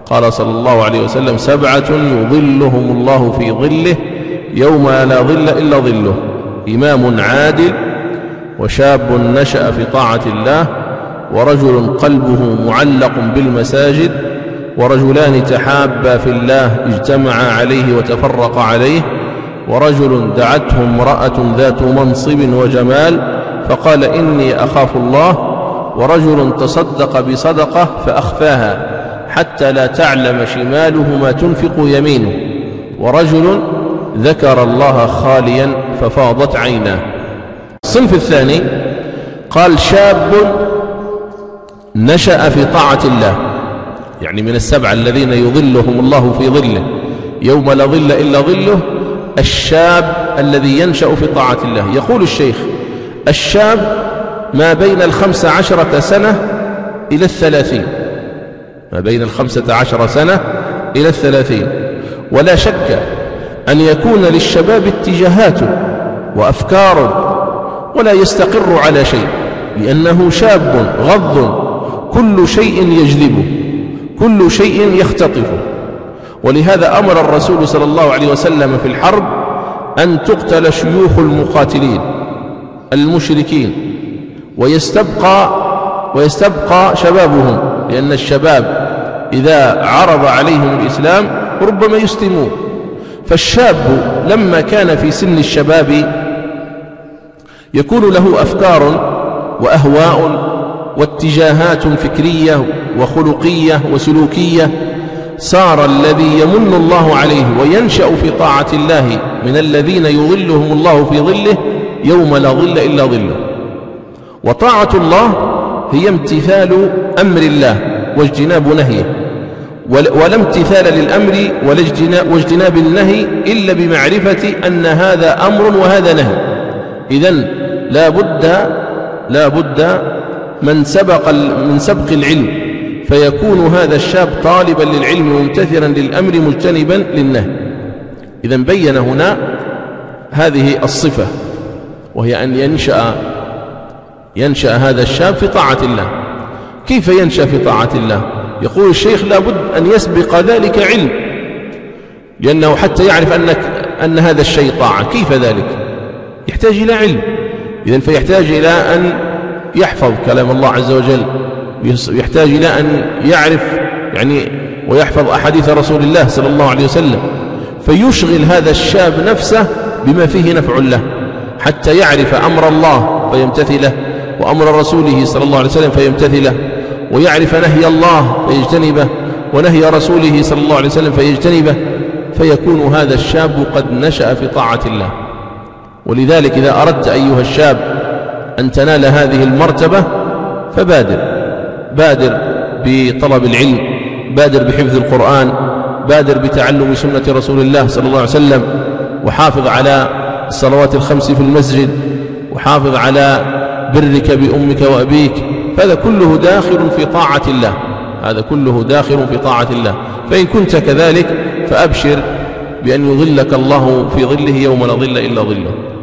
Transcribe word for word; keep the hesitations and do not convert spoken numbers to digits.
قال صلى الله عليه وسلم: سبعة يظلهم الله في ظله يوم لا ظل إلا ظله: إمام عادل، وشاب نشأ في طاعة الله، ورجل قلبه معلق بالمساجد، ورجلان تحابا في الله اجتمعا عليه وتفرقا عليه، ورجل دعته امرأة ذات منصب وجمال فقال: إني أخاف الله، ورجل تصدق بصدقة فأخفاها حتى لا تعلم شماله ما تنفق يمينه، ورجل ذكر الله خاليا ففاضت عيناه. الصنف الثاني قال: شاب نشأ في طاعة الله، يعني من السبعة الذين يظلهم الله في ظله يوم لا ظل إلا ظله الشاب الذي ينشأ في طاعة الله. يقول الشيخ: الشاب ما بين الخمس عشرة سنة إلى الثلاثين، ما بين الخمسة عشر سنة إلى الثلاثين. ولا شك أن يكون للشباب اتجاهات وأفكار ولا يستقر على شيء، لأنه شاب غض كل شيء يجذبه، كل شيء يختطفه. ولهذا أمر الرسول صلى الله عليه وسلم في الحرب أن تقتل شيوخ المقاتلين المشركين ويستبقى, ويستبقى شبابهم، لأن الشباب إذا عرض عليهم الإسلام ربما يسلمون. فالشاب لما كان في سن الشباب يكون له أفكار وأهواء واتجاهات فكرية وخلقية وسلوكية، صار الذي يمن الله عليه وينشأ في طاعة الله من الذين يظلهم الله في ظله يوم لا ظل إلا ظله. وطاعة الله هي امتثال أمر الله واجتناب نهيه، ولا امتثال للأمر واجتناب النهي إلا بمعرفة أن هذا أمر وهذا نهي. إذن لا بد لا بد من سبق من سبق العلم، فيكون هذا الشاب طالبا للعلم ممتثلا للأمر مجتنبا للنهي. إذن بين هنا هذه الصفة، وهي أن ينشأ ينشأ هذا الشاب في طاعة الله. كيف ينشأ في طاعة الله؟ يقول الشيخ: لا بد أن يسبق ذلك علم، لأنه حتى يعرف أنك أن هذا الشيء طاعة. كيف ذلك؟ يحتاج إلى علم. إذن فيحتاج إلى أن يحفظ كلام الله عز وجل، يحتاج إلى أن يعرف يعني ويحفظ أحاديث رسول الله صلى الله عليه وسلم، فيشغل هذا الشاب نفسه بما فيه نفع له حتى يعرف أمر الله فيمتثله، وأمر رسوله صلى الله عليه وسلم فيمتثله، ويعرف نهي الله فيجتنبه، ونهي رسوله صلى الله عليه وسلم فيجتنبه، فيكون هذا الشاب قد نشأ في طاعة الله. ولذلك إذا أردت أيها الشاب أن تنال هذه المرتبة فبادر بادر بطلب العلم، بادر بحفظ القرآن، بادر بتعلم سنة رسول الله صلى الله عليه وسلم، وحافظ على الصلوات الخمس في المسجد، وحافظ على برك بأمك وأبيك. فهذا كله داخل في طاعة الله، هذا كله داخل في طاعة الله. فإن كنت كذلك فأبشر بأن يظلك الله في ظله يوم لا ظل إلا ظله.